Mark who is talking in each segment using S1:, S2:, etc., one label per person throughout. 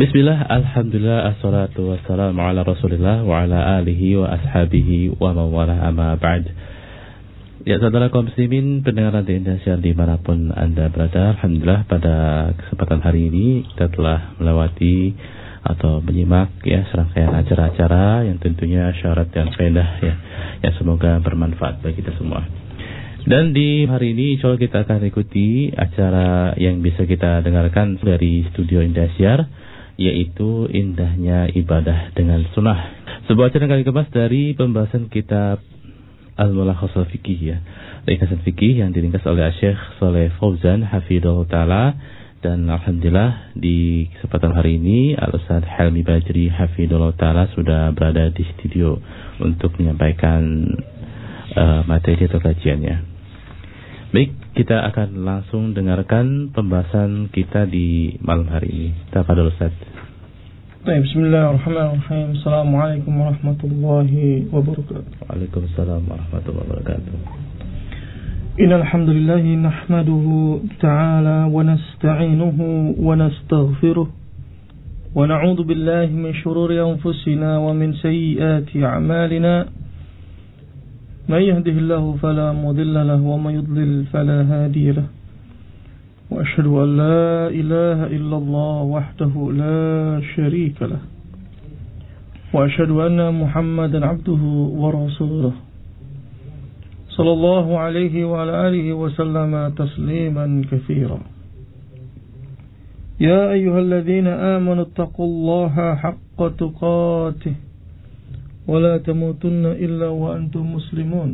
S1: Bismillah, alhamdulillah, assalatu wassalamu ala rasulillah wa ala alihi wa ashabihi wa mawala amma ba'd. Ya, saudara kaum muslimin, pendengar Radio Indonesia dimanapun Anda berada, alhamdulillah pada kesempatan hari ini kita telah melewati atau menyimak ya serangkaian acara-acara yang tentunya syarat dan faedah ya, yang semoga bermanfaat bagi kita semua. Dan di hari ini insya Allah kita akan ikuti acara yang bisa kita dengarkan dari studio Indosiar, yaitu indahnya ibadah dengan sunnah. Sebuah acara yang kami kemas dari pembahasan kitab Al-Mulakhas Al-Fiqih ya, ringkasan fikih yang diringkas oleh Syekh Shalih Fauzan hafidhahullah taala. Dan alhamdulillah di kesempatan hari ini Al-Ustaz Helmi Bajri hafidhahullah taala sudah berada di studio untuk menyampaikan materi atau kajiannya. Baik, kita akan langsung dengarkan pembahasan kita di malam hari ini. Tafadhol Ustaz.
S2: Baik, bismillahirrahmanirrahim. Assalamualaikum warahmatullahi wabarakatuh.
S1: Waalaikumsalam warahmatullahi wabarakatuh.
S2: Innal hamdalillah nahmaduhu ta'ala wa nasta'inuhu wa nastaghfiruh wa na'udzu billahi min shururi anfusina wa min sayyiati a'malina. من يهده الله فلا مضل له ومن يضلل فلا هادي له وأشهد أن لا إله إلا الله وحده لا شريك له وأشهد أن محمدا عبده ورسوله صلى الله عليه وعلى آله وسلم تسليما كثيرا. يا أيها الذين آمنوا اتقوا الله حق تقاته ولا تموتن إلا وأنتم مسلمون.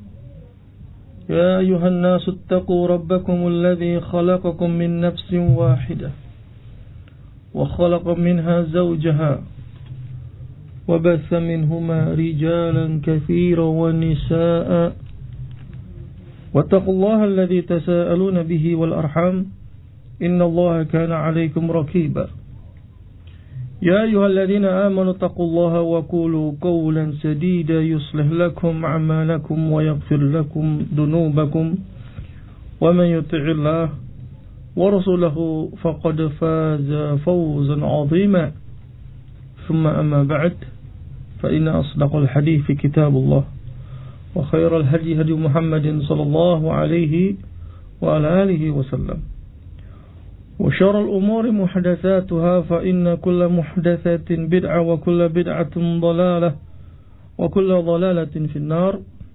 S2: يا أيها الناس اتقوا ربكم الذي خلقكم من نفس واحدة وخلق منها زوجها وبث منهما رجالا كثيرا ونساء واتقوا الله الذي تساءلون به والأرحام إن الله كان عليكم رقيبا. يا أيها الذين آمنوا اتقوا الله وقولوا قولا سديدا يصلح لكم أعمالكم ويغفر لكم ذنوبكم ومن يطع الله ورسوله فقد فاز فوزا عظيما. ثم أما بعد فإن أصدق الحديث كتاب الله وخير الهدي هدي محمد صلى الله عليه وعلى آله وسلم وشر الأمور محدثاتها فإن كل محدثة بدعة وكل بدعة ضلالة وكل ضلالة في النار.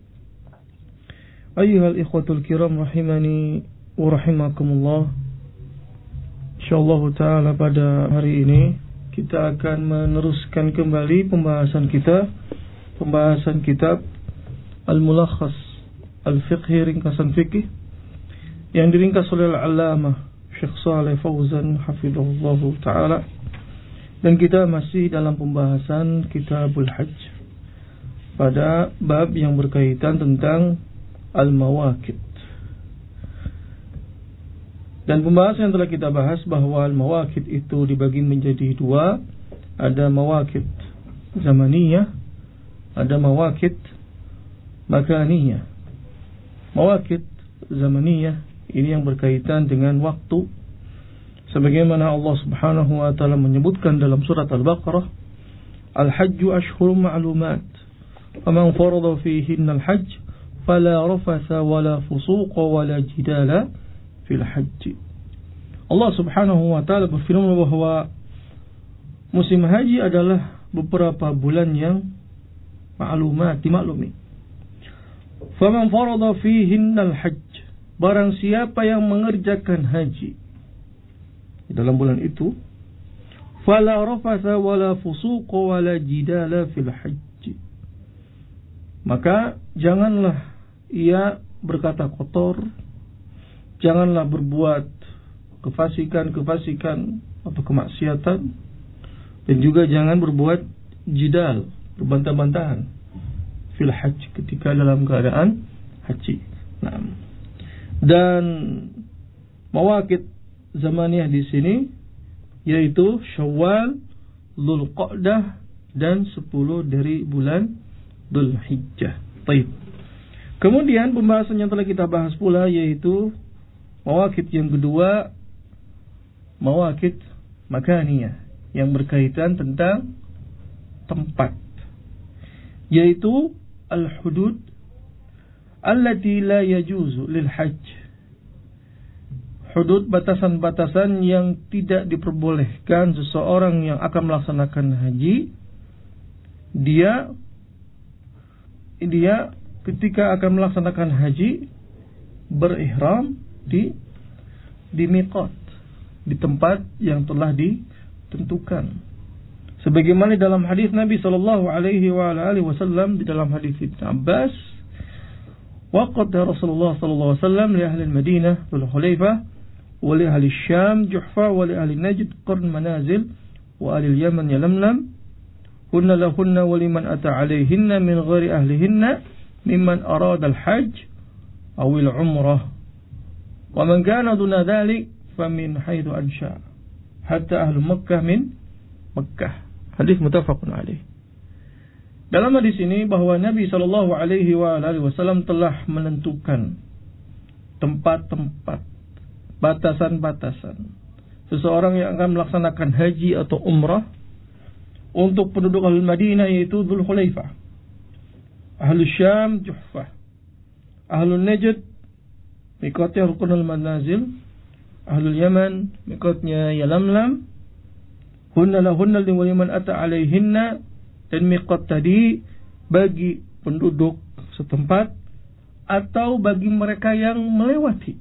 S2: أيها الإخوة الكرام رحمني ورحمكم الله. InsyaAllah ta'ala pada hari ini kita akan meneruskan kembali pembahasan kitab Al-Mulakhas Al-Fiqhi, ringkasan fikih yang diringkas oleh Al-Allamah Syekh Shalih Fauzan hafidhahullahu ta'ala. Dan kita masih dalam pembahasan Kitabul Hajj pada bab yang berkaitan tentang Al-Mawaqit. Dan pembahasan yang telah kita bahas bahwa Al-Mawaqit itu dibagi menjadi dua. Ada Mawaqit Zamaniyah, ada Mawaqit Makaniyah. Mawaqit Zamaniyah ini yang berkaitan dengan waktu, sebagaimana Allah Subhanahu wa taala menyebutkan dalam surat Al-Baqarah, Al-Hajju ashhurun ma'lumat, faman farada fihinna al-hajj fala rafatha wala fusuqa wala jidala fil hajj. Allah Subhanahu wa taala berfirman bahwa musim haji adalah beberapa bulan yang ma'lumat, dimaklumi. Faman farada fihinna al-hajj, barang siapa yang mengerjakan haji di dalam bulan itu, fala rafatha wala fusuqa wala jidala fil hajj, maka janganlah ia berkata kotor, janganlah berbuat kefasikan atau kemaksiatan, dan juga jangan berbuat jidal, berbantah-bantahan fil hajj, ketika dalam keadaan haji. Nah, dan mawaqit zamaniyah di sini yaitu Syawal, Dzulqa'dah dan 10 dari bulan Dzulhijjah. Baik. Kemudian pembahasan yang telah kita bahas pula yaitu mawaqit yang kedua, mawaqit makaniyah, yang berkaitan tentang tempat, yaitu al-hudud allati la yajuzu lil hajj. Hudud, batasan-batasan yang tidak diperbolehkan seseorang yang akan melaksanakan haji. Dia ketika akan melaksanakan haji berihram di miqat, di tempat yang telah ditentukan. Sebagaimana dalam hadis Nabi sallallahu alaihi wasallam, di dalam hadis Ibnu Abbas, waqata Rasulullah sallallahu alaihi wasallam li ahli Madinah Dzul Hulaifah wa li ahli Syam Juhfa wa li ahli Najd Qarn Manazil wa ahli Yaman Yalamlam hunna lahunna wa liman ata alaihinna min ghairi ahlihinna mimman arada al-hajj aw al-umrah wa man kana duna dhalik famin haitsu ansha hatta ahli Makkah min Makkah. Hadis muttafaqun alaih. Dalam hadis ini bahwa Nabi sallallahu alaihi wasallam telah menentukan tempat-tempat, batasan-batasan seseorang yang akan melaksanakan haji atau umrah untuk penduduk Ahlul Madinah, yaitu Dzul Hulaifah, Ahlul Syam Juhfah, Ahlul Najd miqatnya Rukunul Manazil, Ahlul Yaman miqatnya Yalamlam, hunna lahunna liman ata alaihinna, dan miqat tadi bagi penduduk setempat atau bagi mereka yang melewati,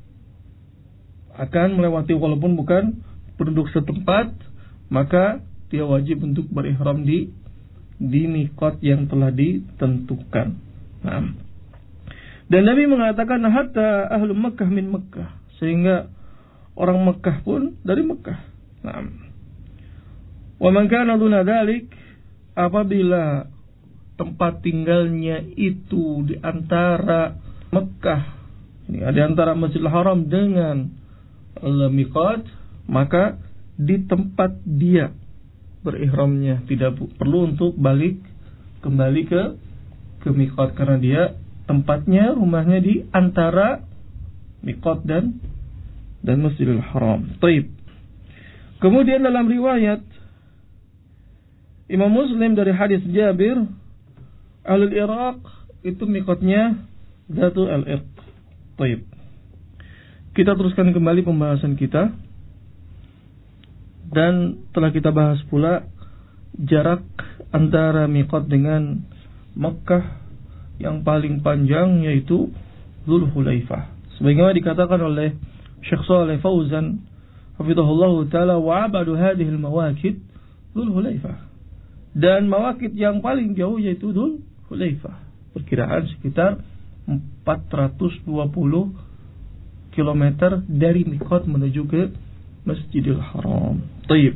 S2: akan melewati walaupun bukan penduduk setempat, maka dia wajib untuk berihram di miqat yang telah ditentukan. Nah. Dan Nabi mengatakan hatta ahlu Makkah min Makkah, sehingga orang Makkah pun dari Makkah. Nah. Wa man kana duna dzalik, apabila tempat tinggalnya itu di antara Mekah, ini di antara Masjidil Haram dengan miqat, maka di tempat dia berihramnya tidak perlu untuk balik kembali ke miqat, karena dia tempatnya, rumahnya di antara miqat dan Masjidil Haram. Taib. Kemudian dalam riwayat Imam Muslim dari hadis Jabir, Ahlul Iraq itu miqatnya Zatul al-Irq. Taib. Kita teruskan kembali pembahasan kita, dan telah kita bahas pula jarak antara miqat dengan Makkah yang paling panjang, yaitu Dzul Hulaifah. Sebagaimana dikatakan oleh Syekh Shalih Fauzan hafizahullahu taala, wa abadu hadhihi al-mawaqit Dzul Hulaifah. Dan mawaqit yang paling jauh yaitu Dzul Hulaifah, perkiraan sekitar 420 km dari miqat menuju ke Masjidil Haram. Taib.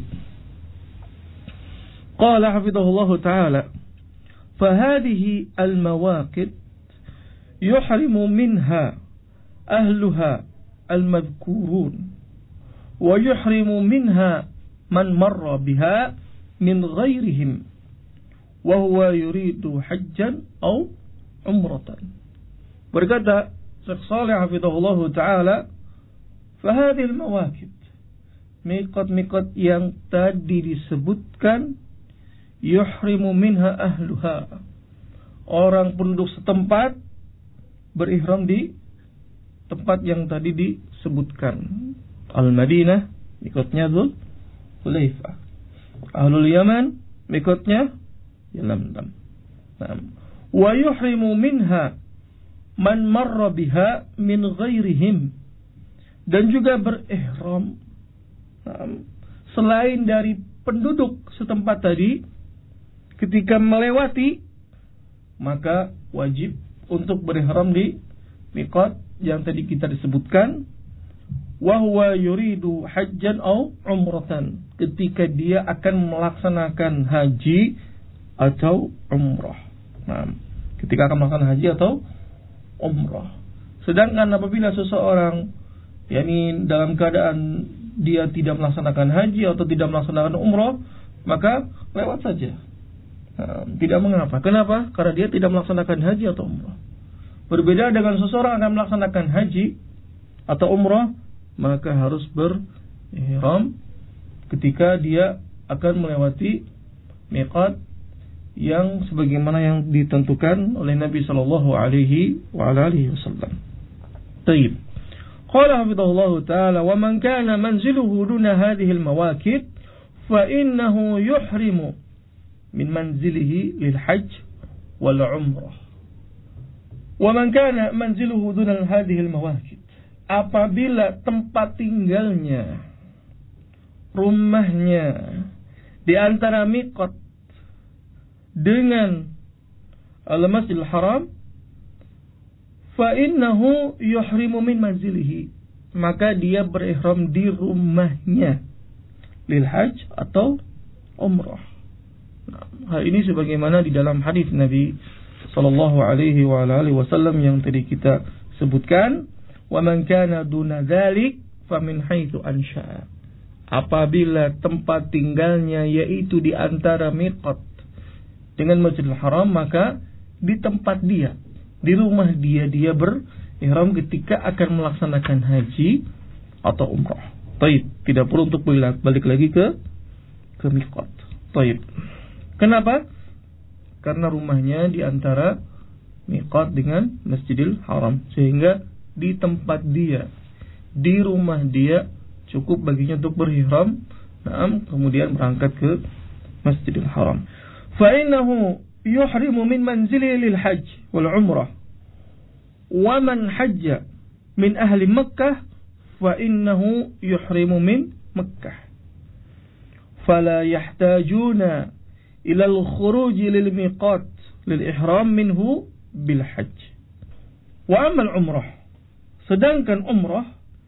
S2: Qala hafizahullahu taala, فهذه المواقت يحرم منها أهلها المذكورون ويحرم منها من مر بها من غيرهم وهو يريد حجا أو عمرة. Berkata Syekh Shalih hafizahullahu taala, فهذه المواقت, miqat-miqat yang tadi disebutkan, yuhrimu minha ahluha, orang penduduk setempat berihram di tempat yang tadi disebutkan. Al-Madinah miqatnya Dzul Hulaifah, Ahlul Yaman miqatnya Yalamlam. Wa yuhrimu minha man marra biha min ghairihim, dan juga berihram selain dari penduduk setempat tadi, ketika melewati, maka wajib untuk berihram di miqat yang tadi kita disebutkan. Wa huwa yuridu hajjan aw umratan, ketika dia akan melaksanakan haji atau umrah. Nah, ketika akan melaksanakan haji atau umrah. Sedangkan apabila seseorang yakni dalam keadaan dia tidak melaksanakan haji atau tidak melaksanakan umrah, maka lewat saja. Tidak mengapa. Kenapa? Karena dia tidak melaksanakan haji atau umrah. Berbeda dengan seseorang akan melaksanakan haji atau umrah, maka harus berihram ketika dia akan melewati miqat yang sebagaimana yang ditentukan oleh Nabi sallallahu alaihi wasallam. Baik. Qala hafizahullah taala wa man kana manziluhu duna hadhihi al-mawaqit fa innahu yuhrimu min manzilihi lil hajj wal umrah. Wa man kana manziluhu duna hadhihi al-mawaqit, apabila tempat tinggalnya, rumahnya di antara miqat dengan al-Masjidil Haram, fa innahu yuhrimu min manzilihi, maka dia berihram di rumahnya lil hajj atau umrah. Nah, hal ini sebagaimana di dalam hadis Nabi sallallahu alaihi wasallam yang tadi kita sebutkan, wa man kana duna dzalik fa min haitsu ansha. Apabila tempat tinggalnya yaitu di antara miqat dengan Masjidil Haram, maka di tempat dia, di rumah dia berihram ketika akan melaksanakan haji atau umrah. Taib, tidak perlu untuk balik lagi ke miqat. Taib. Kenapa? Karena rumahnya di antara miqat dengan Masjidil Haram, sehingga di tempat dia, di rumah dia cukup baginya untuk berihram, kemudian berangkat ke Masjidil Haram. فإنه يحرم من منزله للحج والعمرة ومن حج من أهل مكة فإنه يحرم من مكة فلا يحتاجون إلى الخروج للميقات للإحرام منه بالحج. وأما العمرة, sedangkan umrah,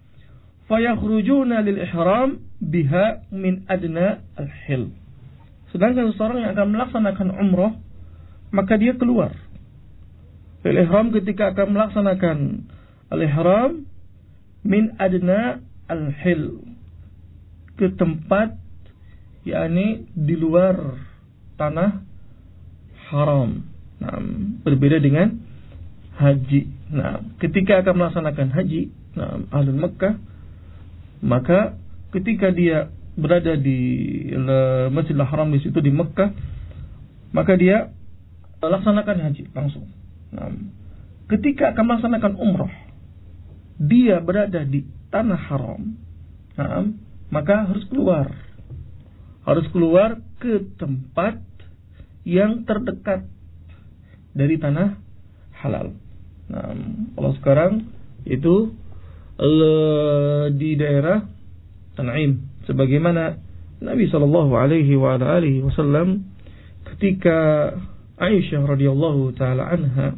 S2: فيخرجون للإحرام بها من أدنى الحل. Sedangkan seseorang yang akan melaksanakan umrah, maka dia keluar al-ihram ketika akan melaksanakan al-ihram min adna al-hil, ke tempat yakni di luar tanah haram. Nah, berbeda dengan haji. Nah, ketika akan melaksanakan haji, ahlul Makkah, maka ketika dia berada di Masjidil Haram di situ di Mekah, maka dia laksanakan haji langsung. Nah, ketika akan melaksanakan umrah, dia berada di tanah haram, maka harus keluar ke tempat yang terdekat dari tanah halal. Nah, kalau sekarang itu di daerah Tan'im, sebagaimana Nabi sallallahu alaihi wasallam ketika Aisyah radhiyallahu taala anha,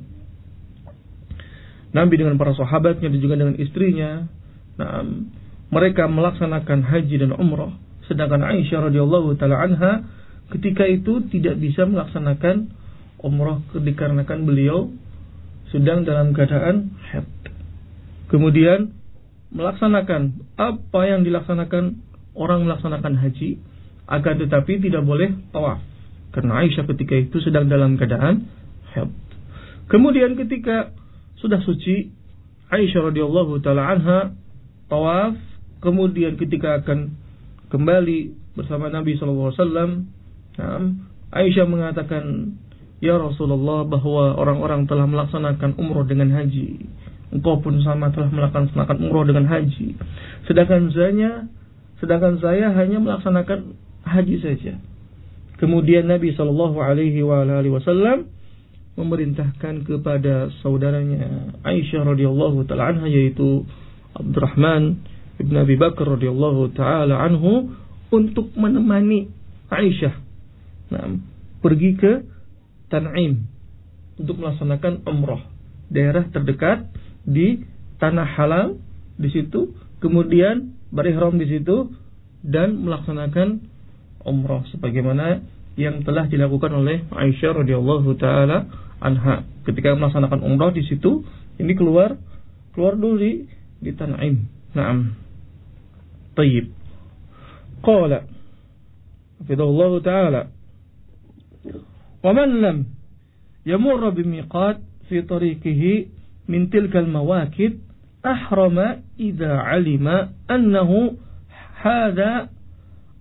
S2: Nabi dengan para sahabatnya dan juga dengan istrinya, mereka melaksanakan haji dan umrah, sedangkan Aisyah radhiyallahu taala anha ketika itu tidak bisa melaksanakan umrah dikarenakan beliau sedang dalam keadaan haid. Kemudian melaksanakan apa yang dilaksanakan orang melaksanakan haji, akan tetapi tidak boleh tawaf karena Aisyah ketika itu sedang dalam keadaan haid. Kemudian ketika sudah suci, Aisyah radhiyallahu taala anha tawaf, kemudian ketika akan kembali bersama Nabi sallallahu alaihi wasallam, Aisyah mengatakan, "Ya Rasulullah, bahwa orang-orang telah melaksanakan umrah dengan haji. Engkau pun sama telah melaksanakan umrah dengan haji. Sedangkan saya hanya melaksanakan haji saja." Kemudian Nabi sallallahu alaihi wasallam memerintahkan kepada saudaranya Aisyah radhiyallahu taala anha, yaitu Abdurrahman ibn Abi Bakar radhiyallahu taala anhu, untuk menemani Aisyah pergi ke Tan'im untuk melaksanakan umrah, daerah terdekat di tanah halal di situ, kemudian berihram di situ dan melaksanakan umrah sebagaimana yang telah dilakukan oleh Aisyah radhiyallahu taala anha ketika melaksanakan umrah di situ. Ini keluar dulu di Tan'im. Naam. Tayyib. Qala hafidhahullahu taala, wa man lam yamurra bimiqat fi tariqihi min tilka al-mawaqit ahrama idza alima annahu hadha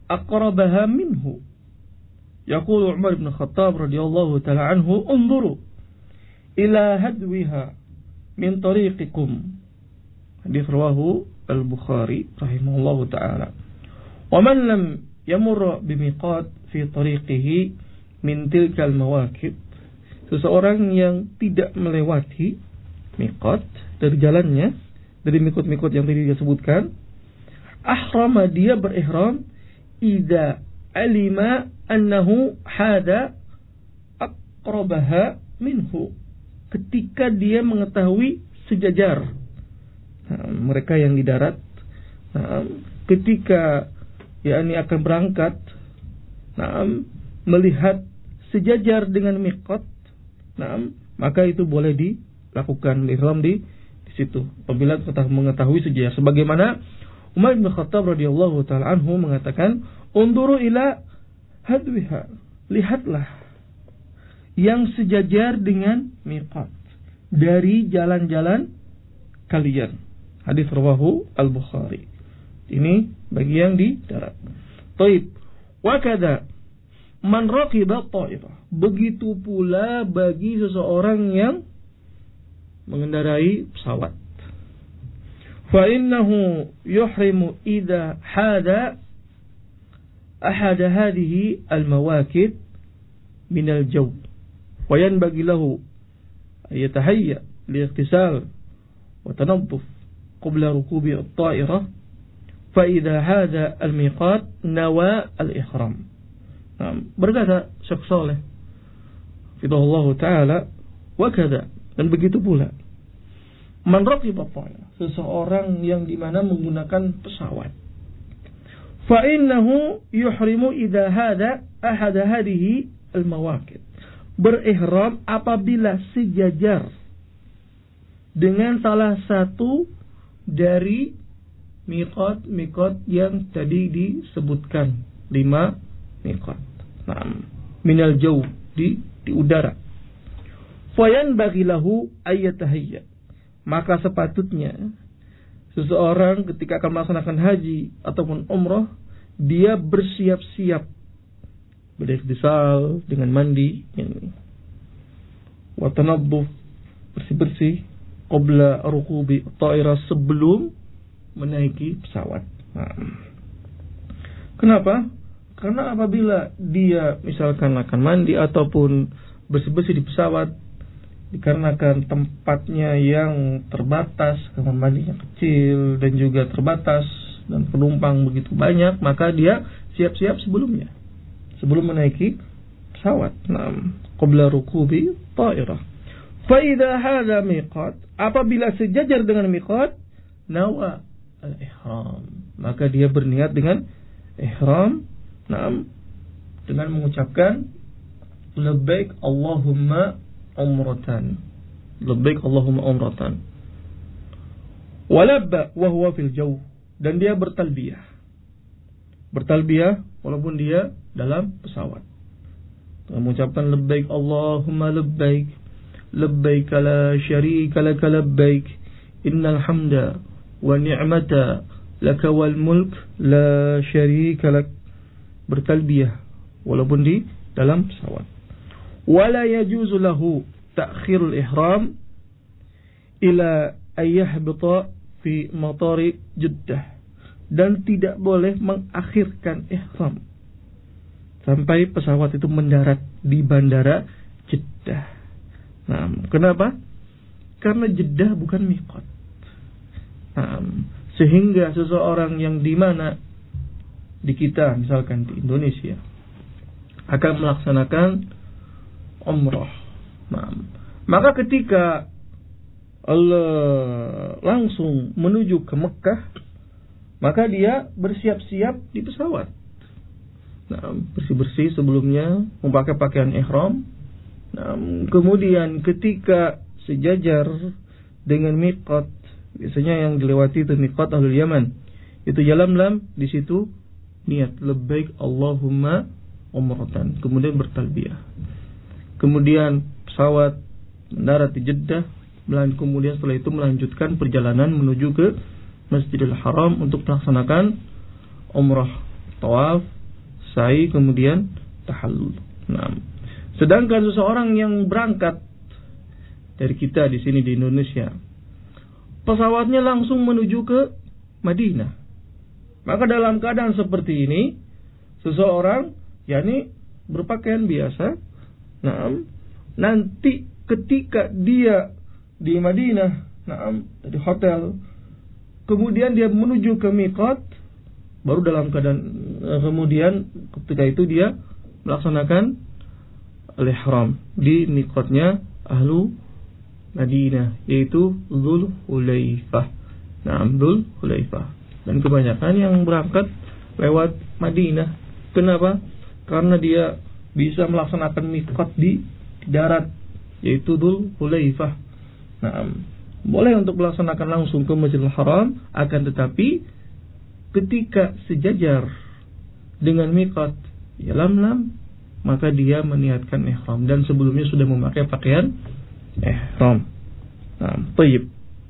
S2: aqrabaha minhu. Yaqulu Umar bin Khattab radhiyallahu ta'ala anhu, "Unzuru ila hadwiha min tariqikum." Hadis rawahu Al-Bukhari rahimahullahu ta'ala. "Wa man lam yamurra bimiqat fi tariqihi min tilkal mawaqit." Seseorang yang tidak melewati miqat dari jalannya, dari mikot-mikot yang tadi disebutkan, ahrama, dia berihram, idza alima annahu hada aqrabaha minhu, ketika dia mengetahui sejajar. Mereka yang di darat, ketika yakni akan berangkat, melihat sejajar dengan miqat, maka itu boleh dilakukan ihram di situ apabila kita mengetahui sejajar. Sebagaimana Umar bin Khattab radhiyallahu taala anhu mengatakan, "Unduru ila hadwiha." Lihatlah yang sejajar dengan miqat dari jalan-jalan kalian. Hadis rawahu Al-Bukhari. Ini bagi yang di darat. Taib. Wa kadza man raqiba ta'irah. Begitu pula bagi seseorang yang mengendarai pesawat. Fa innahu yuhrimu idza hada ahad hadhihi al-mawaqit min al-jaw. Wa yanbaghi lahu yatahayya li-ightisal wa tanadduf qabla rukubi at-ta'irah. Fa idza hada al-miqat nawa al-ihram. Berkata Syekh Saleh fidahullahu ta'ala, wa kadza, dan begitu pula man raqiba ta'irah, seseorang yang dimana menggunakan pesawat, fa innahu yuhrimu idza hada ahad hadhihi al-mawaqit, berihram apabila sejajar dengan salah satu dari miqat yang tadi disebutkan, 5 miqat. Minal jauh, di udara. Fayan bagilahu ayyatahiyya, maka sepatutnya seseorang ketika akan melaksanakan haji ataupun umrah, dia bersiap-siap, berikhtisal dengan mandi, wa tanadduf, bersih-bersih, qabla rukubi ta'irah, sebelum menaiki pesawat. Kenapa? Karena apabila dia misalkan akan mandi ataupun bersih-bersih di pesawat, dikarenakan tempatnya yang terbatas, kamar mandinya kecil dan juga terbatas, dan penumpang begitu banyak, maka dia siap-siap sebelumnya, sebelum menaiki pesawat. Qabla rukubi ta'irah. Fa idza hadha miqat, apabila sejajar dengan miqat, nawa al-ihram, maka dia berniat dengan ihram, dengan mengucapkan labbaik Allahumma umratan, labbaik Allahumma umratan, walabba wa huwa fil jauh, dan dia bertalbiyah walaupun dia dalam pesawat, mengucapkan labbaik Allahumma labbaik, labbaik la syarika laka labbaik, innal hamda wa ni'mata laka wal mulk la syarika lak, bertalbiyah walaupun di dalam pesawat. Wala yajuzu lahu ta'khirul ihram ila ayyahbita fi matari Jeddah, dan tidak boleh mengakhirkan ihram sampai pesawat itu mendarat di bandara Jeddah. Kenapa? Karena Jeddah bukan miqat. Sehingga seseorang yang di mana di kita, misalkan di Indonesia, akan melaksanakan umrah, maka ketika Allah langsung menuju ke Mekah, maka dia bersiap-siap di pesawat, bersih-bersih sebelumnya, memakai pakaian ihram. Kemudian ketika sejajar dengan miqat, biasanya yang dilewati itu miqat Ahlul Yaman, itu Yalamlam, di situ niat labbaik Allahumma umratan, kemudian bertalbiyah. Kemudian pesawat mendarat di Jeddah, kemudian setelah itu melanjutkan perjalanan menuju ke Masjidil Haram untuk melaksanakan umrah, tawaf, sa'i kemudian tahallul. Nah, sedangkan seseorang yang berangkat dari kita di sini di Indonesia, pesawatnya langsung menuju ke Madinah. Maka dalam keadaan seperti ini, seseorang yakni berpakaian biasa, nanti ketika dia di Madinah, dari hotel, kemudian dia menuju ke miqat, baru dalam keadaan kemudian ketika itu dia melaksanakan al-ihram di miqatnya ahlu Madinah, yaitu Dzul Hulaifah. Dzul Hulaifah. Dan kebanyakan yang berangkat lewat Madinah. Kenapa? Karena dia bisa melaksanakan miqat di darat, yaitu Dzul Hulaifah. Boleh untuk melaksanakan langsung ke Masjidil Haram, akan tetapi ketika sejajar dengan miqat Yalamlam, maka dia meniatkan ihram dan sebelumnya sudah memakai pakaian ihram. Tayyib.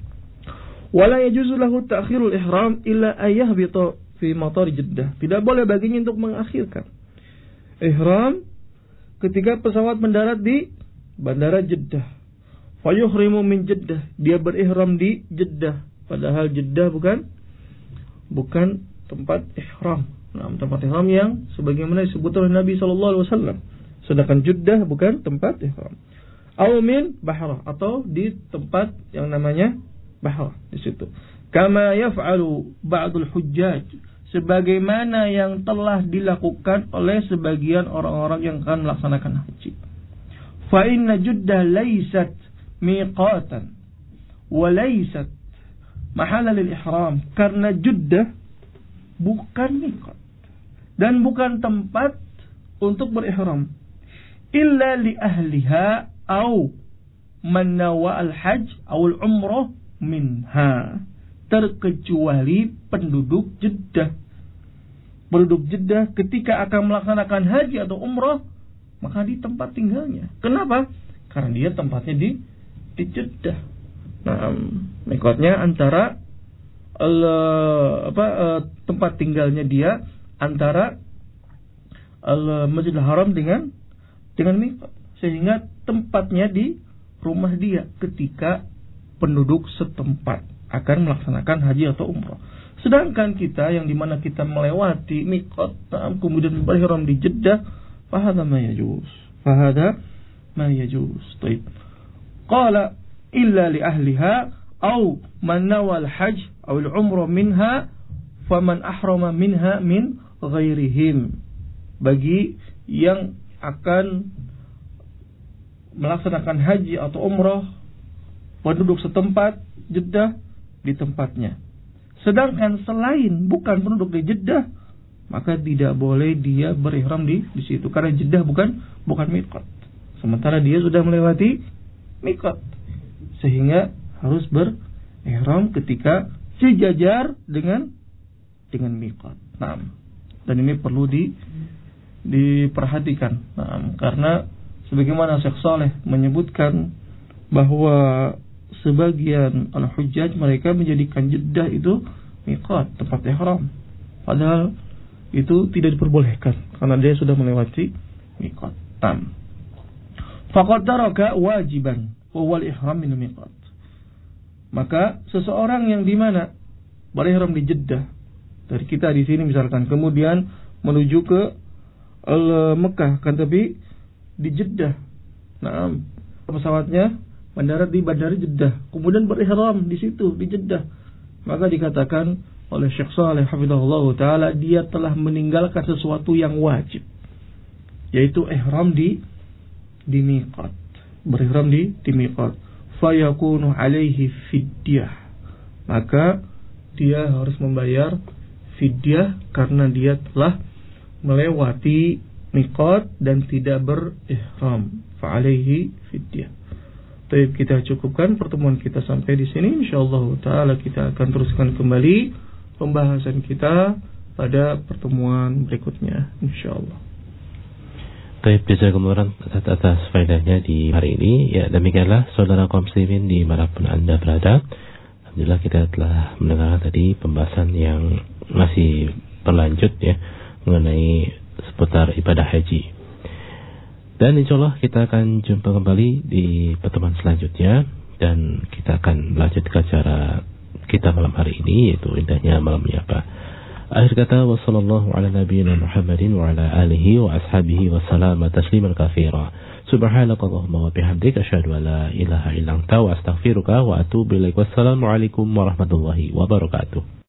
S2: Wala yajuzu lahu ta'khirul ihram illa ayyahbita fi matar Jeddah. Tidak boleh baginya untuk mengakhirkan ihram ketika pesawat mendarat di bandara Jeddah. Fayuhrimu min Jeddah. Dia berihram di Jeddah, padahal Jeddah bukan tempat ihram. Tempat ihram yang sebagaimana disebut oleh Nabi sallallahu alaihi wasallam. Sedangkan Jeddah bukan tempat ihram. Aw min Bahrah, atau di tempat yang namanya Bahrah di situ. Kama yaf'alu ba'dul hujjaj, sebagaimana yang telah dilakukan oleh sebagian orang-orang yang akan melaksanakan haji. Fa inna Jeddah laysat miqatan wa laysat mahallan lil ihram, karena Jeddah bukan miqat dan bukan tempat untuk berihram. Illa li ahliha au man nawa al-hajj au al-umrah minha, terkecuali penduduk Jeddah. Penduduk Jeddah ketika akan melaksanakan haji atau umrah, maka di tempat tinggalnya. Kenapa? Karena dia tempatnya di Jeddah. Miqatnya antara tempat tinggalnya dia antara Masjidil Haram dengan miqat, sehingga tempatnya di rumah dia ketika penduduk setempat akan melaksanakan haji atau umrah. Sedangkan kita yang dimana kita melewati miqat kemudian berihram di Jeddah, fahadha ma yajuz. Taib. Qala illa li ahliha au man nawal hajj au al-umrah minha faman ahrama minha min ghairihim. Bagi yang akan melaksanakan haji atau umrah penduduk setempat Jeddah di tempatnya. Sedangkan selain bukan penduduk di Jeddah, maka tidak boleh dia berihram di situ karena Jeddah bukan miqat. Sementara dia sudah melewati miqat, sehingga harus berihram ketika sejajar dengan miqat. Dan ini perlu diperhatikan. Karena sebagaimana Syekh Saleh menyebutkan bahwa sebagian al-hujjaj mereka menjadikan Jeddah itu miqat, tempat ihram. Padahal itu tidak diperbolehkan karena dia sudah melewati miqat. Faqad taraka wajiban wa huwa al-ihram min miqat. Maka seseorang yang di mana berihram di Jeddah dari kita di sini misalkan, kemudian menuju ke Mekah, kan tapi di Jeddah. Pesawatnya mendarat di bandara Jeddah, kemudian berihram di situ di Jeddah. Maka dikatakan oleh Syekh Saleh hafizahullah taala, dia telah meninggalkan sesuatu yang wajib, yaitu ihram di miqat, berihram di miqat. Fayakunu alaihi fidyah, maka dia harus membayar fidyah karena dia telah melewati miqat dan tidak berihram. Fa alaihi fidyah. Baik, kita cukupkan pertemuan kita sampai di sini. Insyaallah taala kita akan teruskan kembali pembahasan kita pada pertemuan berikutnya insyaallah.
S1: Baik, jazakumullah atas faedahnya di hari ini. Ya, demikianlah saudara kaum muslimin di manapun Anda berada. Alhamdulillah kita telah mendengar tadi pembahasan yang masih berlanjut ya mengenai seputar ibadah haji. Dan insyaallah kita akan jumpa kembali di pertemuan selanjutnya, dan kita akan melanjutkan acara kita malam hari ini, yaitu indahnya malam menyapa. Akhir kata, wassallallahu ala nabiyyina Muhammadin wa ala alihi wa ashabihi wa salama tasliman katsira. Subhanakallahumma wa bihamdika asyhadu an la ilaha illa anta wa astaghfiruka wa atubu ilaik. Wassalamu alaikum warahmatullahi wabarakatuh.